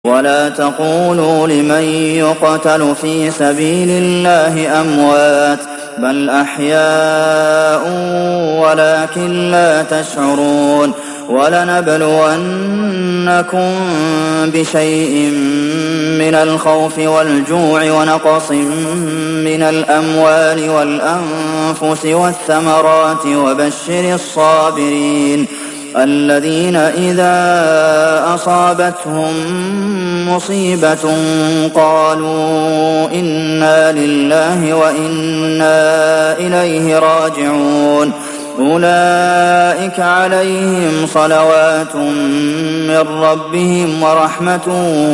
ولا تقولوا لمن يقتل في سبيل الله أموات بل أحياء ولكن لا تشعرون ولنبلونكم بشيء من الخوف والجوع ونقص من الأموال والأنفس والثمرات وبشر الصابرين الذين إذا أصابتهم مصيبة قالوا إنا لله وإنا إليه راجعون أولئك عليهم صلوات من ربهم ورحمة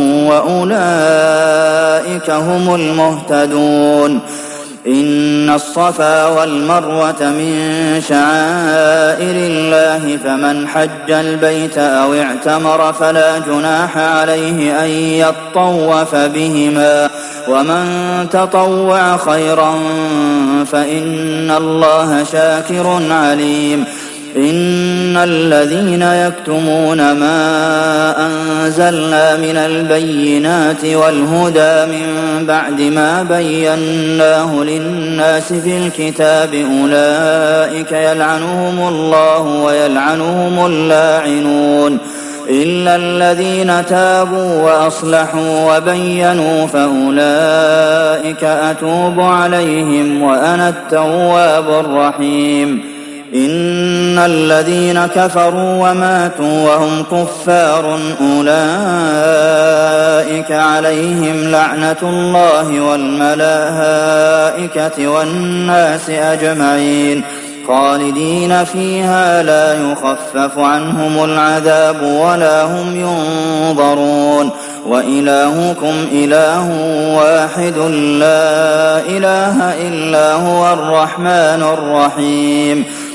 وأولئك هم المهتدون إن الصفا والمروة من شعائر الله فمن حج البيت أو اعتمر فلا جناح عليه أن يطوف بهما ومن تطوع خيرا فإن الله شاكر عليم إن الذين يكتمون ما أنزلنا من البينات والهدى من بعد ما بيناه للناس في الكتاب أولئك يلعنهم الله ويلعنهم اللاعنون إلا الذين تابوا وأصلحوا وبينوا فأولئك أتوب عليهم وأنا التواب الرحيم إن الذين كفروا وماتوا وهم كفار أولئك عليهم لعنة الله والملائكة والناس أجمعين خالدين فيها لا يخفف عنهم العذاب ولا هم ينظرون وإلهكم إله واحد لا إله إلا هو الرحمن الرحيم